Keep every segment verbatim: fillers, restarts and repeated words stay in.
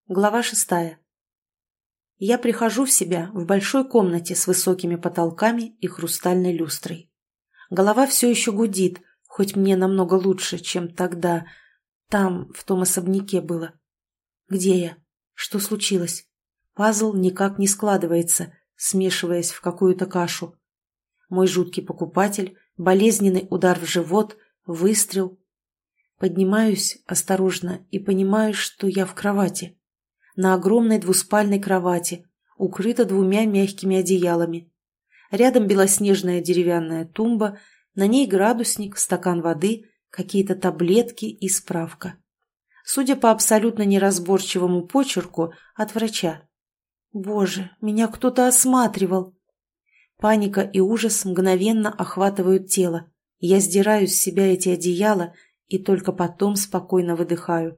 Глава шестая. Я прихожу в себя в большой комнате с высокими потолками и хрустальной люстрой. Голова все еще гудит, хоть мне намного лучше, чем тогда. Там, в том особняке было. Где я? Что случилось? Пазл никак не складывается, смешиваясь в какую-то кашу. Мой жуткий покупатель, болезненный удар в живот, выстрел. Поднимаюсь осторожно и понимаю, что я в кровати. На огромной двуспальной кровати, укрыта двумя мягкими одеялами. Рядом белоснежная деревянная тумба, на ней градусник, стакан воды, какие-то таблетки и справка. Судя по абсолютно неразборчивому почерку, от врача. Боже, меня кто-то осматривал. Паника и ужас мгновенно охватывают тело. Я сдираю с себя эти одеяла и только потом спокойно выдыхаю.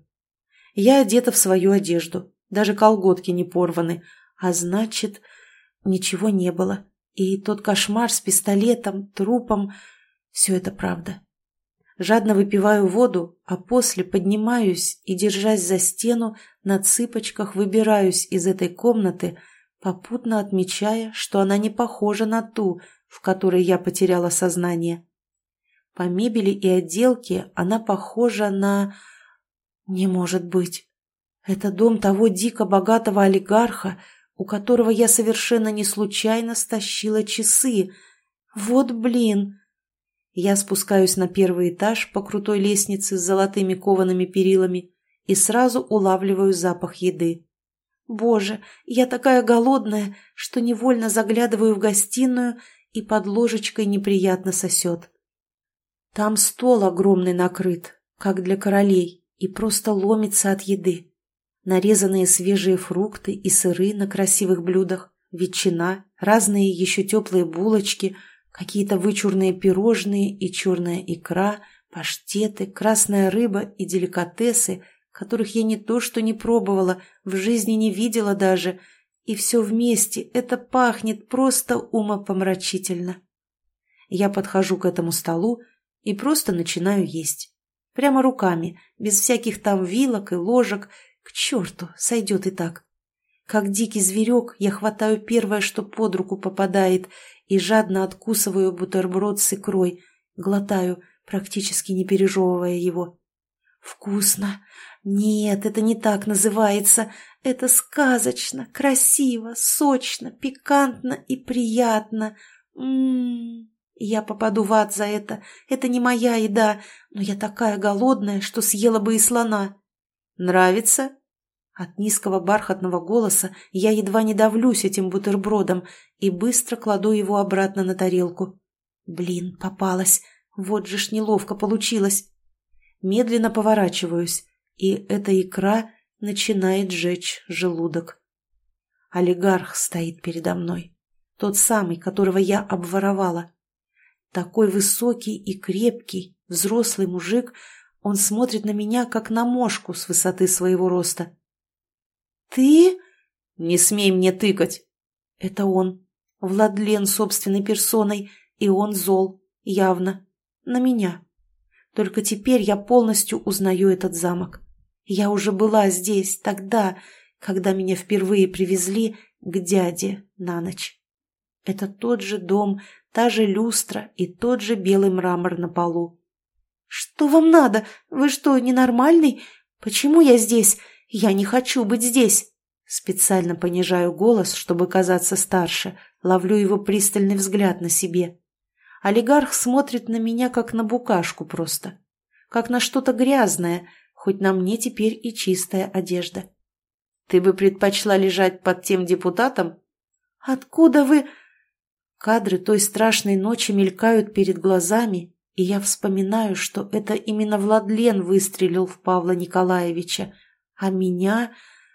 Я одета в свою одежду. Даже колготки не порваны, а значит, ничего не было. И тот кошмар с пистолетом, трупом — все это правда. Жадно выпиваю воду, а после поднимаюсь и, держась за стену, на цыпочках выбираюсь из этой комнаты, попутно отмечая, что она не похожа на ту, в которой я потеряла сознание. По мебели и отделке она похожа на... Не может быть. Это дом того дико богатого олигарха, у которого я совершенно не случайно стащила часы. Вот блин! Я спускаюсь на первый этаж по крутой лестнице с золотыми коваными перилами и сразу улавливаю запах еды. Боже, я такая голодная, что невольно заглядываю в гостиную и под ложечкой неприятно сосет. Там стол огромный накрыт, как для королей, и просто ломится от еды. Нарезанные свежие фрукты и сыры на красивых блюдах, ветчина, разные еще теплые булочки, какие-то вычурные пирожные и черная икра, паштеты, красная рыба и деликатесы, которых я не то что не пробовала, в жизни не видела даже, и все вместе это пахнет просто умопомрачительно. Я подхожу к этому столу и просто начинаю есть. Прямо руками, без всяких там вилок и ложек. К черту, сойдет и так. Как дикий зверек я хватаю первое, что под руку попадает, и жадно откусываю бутерброд с икрой, глотаю, практически не пережевывая его. Вкусно. Нет, это не так называется. Это сказочно, красиво, сочно, пикантно и приятно. М-м-м. Я попаду в ад за это. Это не моя еда, но я такая голодная, что съела бы и слона. «Нравится?» От низкого бархатного голоса я едва не давлюсь этим бутербродом и быстро кладу его обратно на тарелку. Блин, попалась. Вот же ж неловко получилось. Медленно поворачиваюсь, и эта икра начинает жечь желудок. Олигарх стоит передо мной. Тот самый, которого я обворовала. Такой высокий и крепкий, взрослый мужик. Он смотрит на меня, как на мошку с высоты своего роста. «Ты?» «Не смей мне тыкать!» Это он. Владлен собственной персоной, и он зол, явно. На меня. Только теперь я полностью узнаю этот замок. Я уже была здесь тогда, когда меня впервые привезли к дяде на ночь. Это тот же дом, та же люстра и тот же белый мрамор на полу. «Что вам надо? Вы что, ненормальный? Почему я здесь? Я не хочу быть здесь!» Специально понижаю голос, чтобы казаться старше, ловлю его пристальный взгляд на себе. Олигарх смотрит на меня, как на букашку просто. Как на что-то грязное, хоть на мне теперь и чистая одежда. «Ты бы предпочла лежать под тем депутатом?» «Откуда вы...» Кадры той страшной ночи мелькают перед глазами, и я вспоминаю, что это именно Владлен выстрелил в Павла Николаевича, а меня...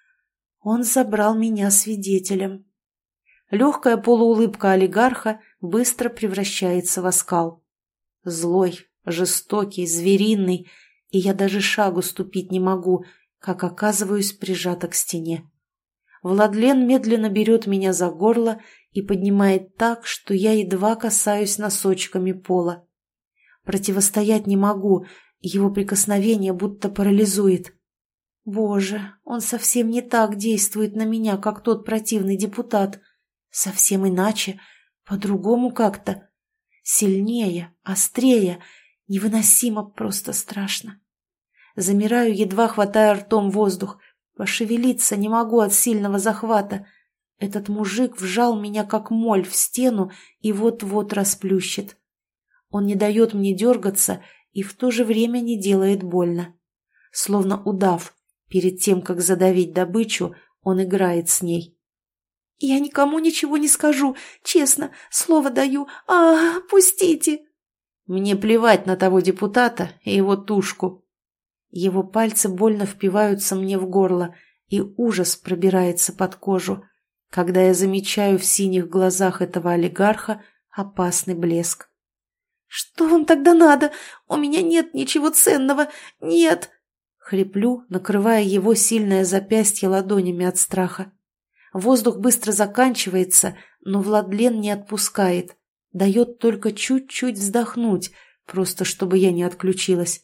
Он забрал меня свидетелем. Легкая полуулыбка олигарха быстро превращается в оскал. Злой, жестокий, звериный, и я даже шагу ступить не могу, как оказываюсь прижата к стене. Владлен медленно берет меня за горло и поднимает так, что я едва касаюсь носочками пола. Противостоять не могу, его прикосновение будто парализует. Боже, он совсем не так действует на меня, как тот противный депутат. Совсем иначе, по-другому как-то. Сильнее, острее, невыносимо, просто страшно. Замираю, едва хватая ртом воздух. Пошевелиться не могу от сильного захвата. Этот мужик вжал меня, как моль, в стену и вот-вот расплющит. Он не дает мне дергаться и в то же время не делает больно. Словно удав, перед тем, как задавить добычу, он играет с ней. «Я никому ничего не скажу, честно, слово даю. А, пустите!» Мне плевать на того депутата и его тушку. Его пальцы больно впиваются мне в горло, и ужас пробирается под кожу, когда я замечаю в синих глазах этого олигарха опасный блеск. «Что вам тогда надо? У меня нет ничего ценного, нет!» Хриплю, накрывая его сильное запястье ладонями от страха. Воздух быстро заканчивается, но Владлен не отпускает, дает только чуть-чуть вздохнуть, просто чтобы я не отключилась.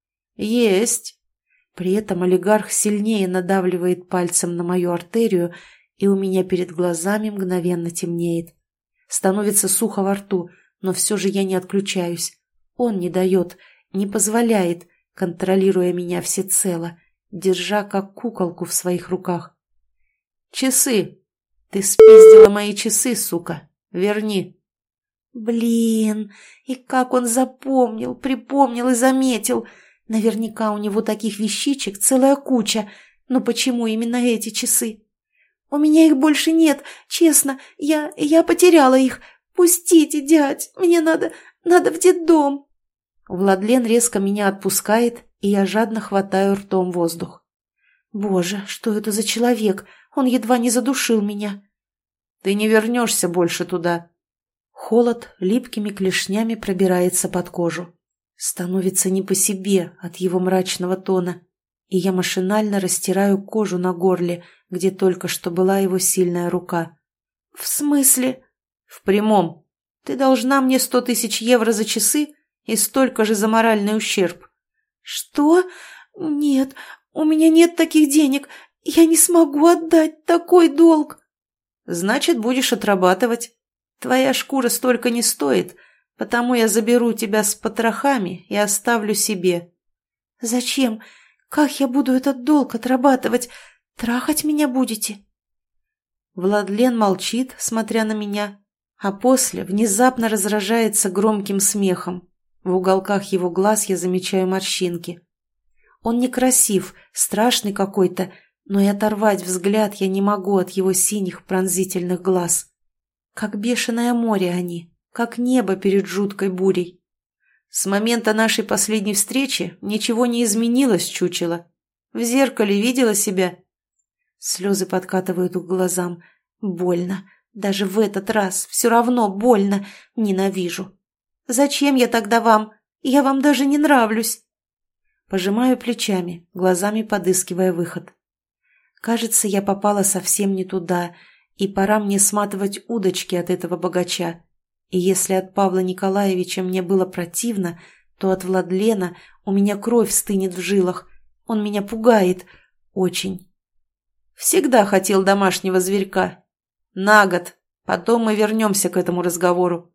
«Есть!» При этом олигарх сильнее надавливает пальцем на мою артерию, и у меня перед глазами мгновенно темнеет. Становится сухо во рту, но все же я не отключаюсь. Он не дает, не позволяет, контролируя меня всецело, держа как куколку в своих руках. «Часы! Ты спиздила мои часы, сука! Верни!» Блин, и как он запомнил, припомнил и заметил! Наверняка у него таких вещичек целая куча, но почему именно эти часы? У меня их больше нет, честно, я, я потеряла их. Пустите, дядь, мне надо, надо в детдом. Владлен резко меня отпускает, и я жадно хватаю ртом воздух. Боже, что это за человек? Он едва не задушил меня. Ты не вернешься больше туда. Холод липкими клешнями пробирается под кожу. Становится не по себе от его мрачного тона, и я машинально растираю кожу на горле, где только что была его сильная рука. «В смысле?» «В прямом. Ты должна мне сто тысяч евро за часы и столько же за моральный ущерб». «Что? Нет, у меня нет таких денег. Я не смогу отдать такой долг». «Значит, будешь отрабатывать. Твоя шкура столько не стоит, потому я заберу тебя с потрохами и оставлю себе». «Зачем? Как я буду этот долг отрабатывать? Трахать меня будете?» Владлен молчит, смотря на меня, а после внезапно разражается громким смехом. В уголках его глаз я замечаю морщинки. Он некрасив, страшный какой-то, но и оторвать взгляд я не могу от его синих пронзительных глаз. Как бешеное море они, как небо перед жуткой бурей. С момента нашей последней встречи ничего не изменилось, чучело. В зеркале видела себя? Слезы подкатывают к глазам. Больно. Даже в этот раз все равно больно. Ненавижу. Зачем я тогда вам? Я вам даже не нравлюсь. Пожимаю плечами, глазами подыскивая выход. Кажется, я попала совсем не туда, и пора мне сматывать удочки от этого богача. И если от Павла Николаевича мне было противно, то от Владлена у меня кровь стынет в жилах. Он меня пугает. Очень. Всегда хотел домашнего зверька. На год. Потом мы вернемся к этому разговору.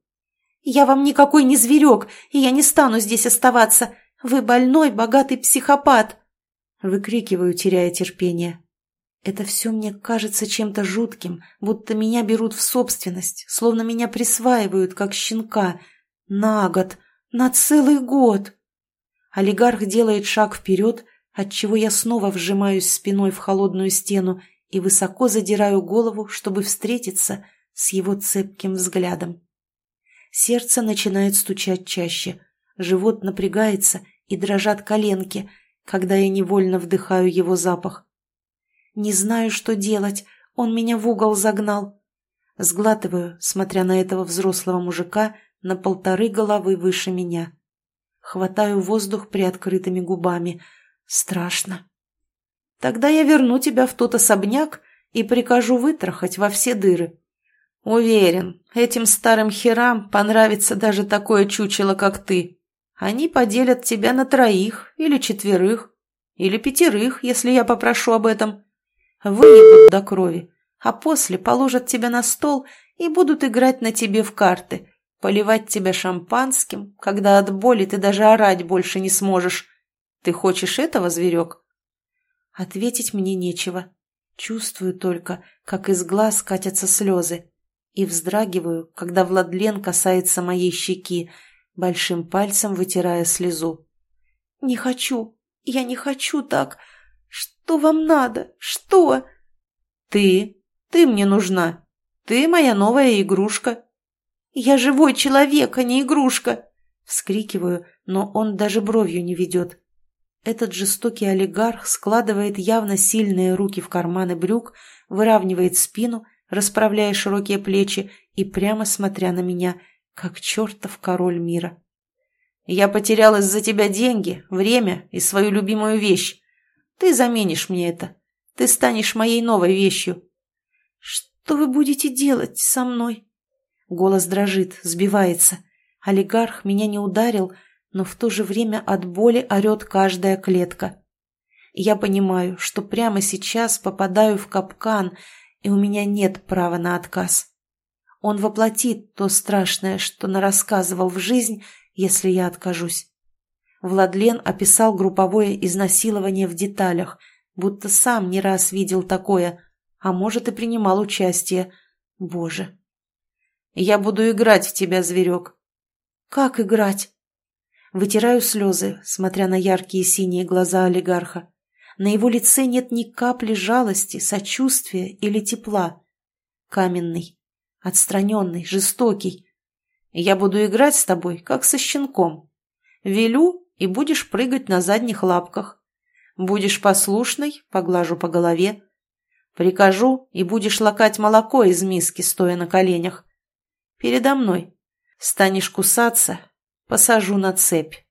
Я вам никакой не зверек, и я не стану здесь оставаться. Вы больной, богатый психопат. Выкрикиваю, теряя терпение. Это все мне кажется чем-то жутким, будто меня берут в собственность, словно меня присваивают, как щенка. На год, на целый год. Олигарх делает шаг вперед, отчего я снова вжимаюсь спиной в холодную стену и высоко задираю голову, чтобы встретиться с его цепким взглядом. Сердце начинает стучать чаще, живот напрягается и дрожат коленки, когда я невольно вдыхаю его запах. Не знаю, что делать, он меня в угол загнал. Сглатываю, смотря на этого взрослого мужика на полторы головы выше меня. Хватаю воздух приоткрытыми губами. Страшно. Тогда я верну тебя в тот особняк и прикажу вытрахать во все дыры. Уверен, этим старым херам понравится даже такое чучело, как ты. Они поделят тебя на троих или четверых. Или пятерых, если я попрошу об этом. Выебут до крови, а после положат тебя на стол и будут играть на тебе в карты, поливать тебя шампанским, когда от боли ты даже орать больше не сможешь. Ты хочешь этого, зверек?» Ответить мне нечего. Чувствую только, как из глаз катятся слезы, и вздрагиваю, когда Владлен касается моей щеки, большим пальцем вытирая слезу. «Не хочу, я не хочу так. Что вам надо? Что?» «Ты, ты мне нужна. Ты моя новая игрушка». «Я живой человек, а не игрушка!» Вскрикиваю, но он даже бровью не ведет. Этот жестокий олигарх складывает явно сильные руки в карманы брюк, выравнивает спину, расправляя широкие плечи и прямо смотря на меня, как чертов король мира. «Я потерял из-за тебя деньги, время и свою любимую вещь. Ты заменишь мне это. Ты станешь моей новой вещью». «Что вы будете делать со мной?» Голос дрожит, сбивается. Олигарх меня не ударил, но в то же время от боли орет каждая клетка. Я понимаю, что прямо сейчас попадаю в капкан, и у меня нет права на отказ. Он воплотит то страшное, что нарассказывал в жизнь, если я откажусь. Владлен описал групповое изнасилование в деталях, будто сам не раз видел такое, а может и принимал участие. Боже! «Я буду играть в тебя, зверек». «Как играть?» Вытираю слезы, смотря на яркие синие глаза олигарха. На его лице нет ни капли жалости, сочувствия или тепла. Каменный, отстраненный, жестокий. «Я буду играть с тобой, как со щенком. Велю, и будешь прыгать на задних лапках. Будешь послушной, поглажу по голове. Прикажу, и будешь лакать молоко из миски, стоя на коленях. Передо мной. Станешь кусаться, посажу на цепь».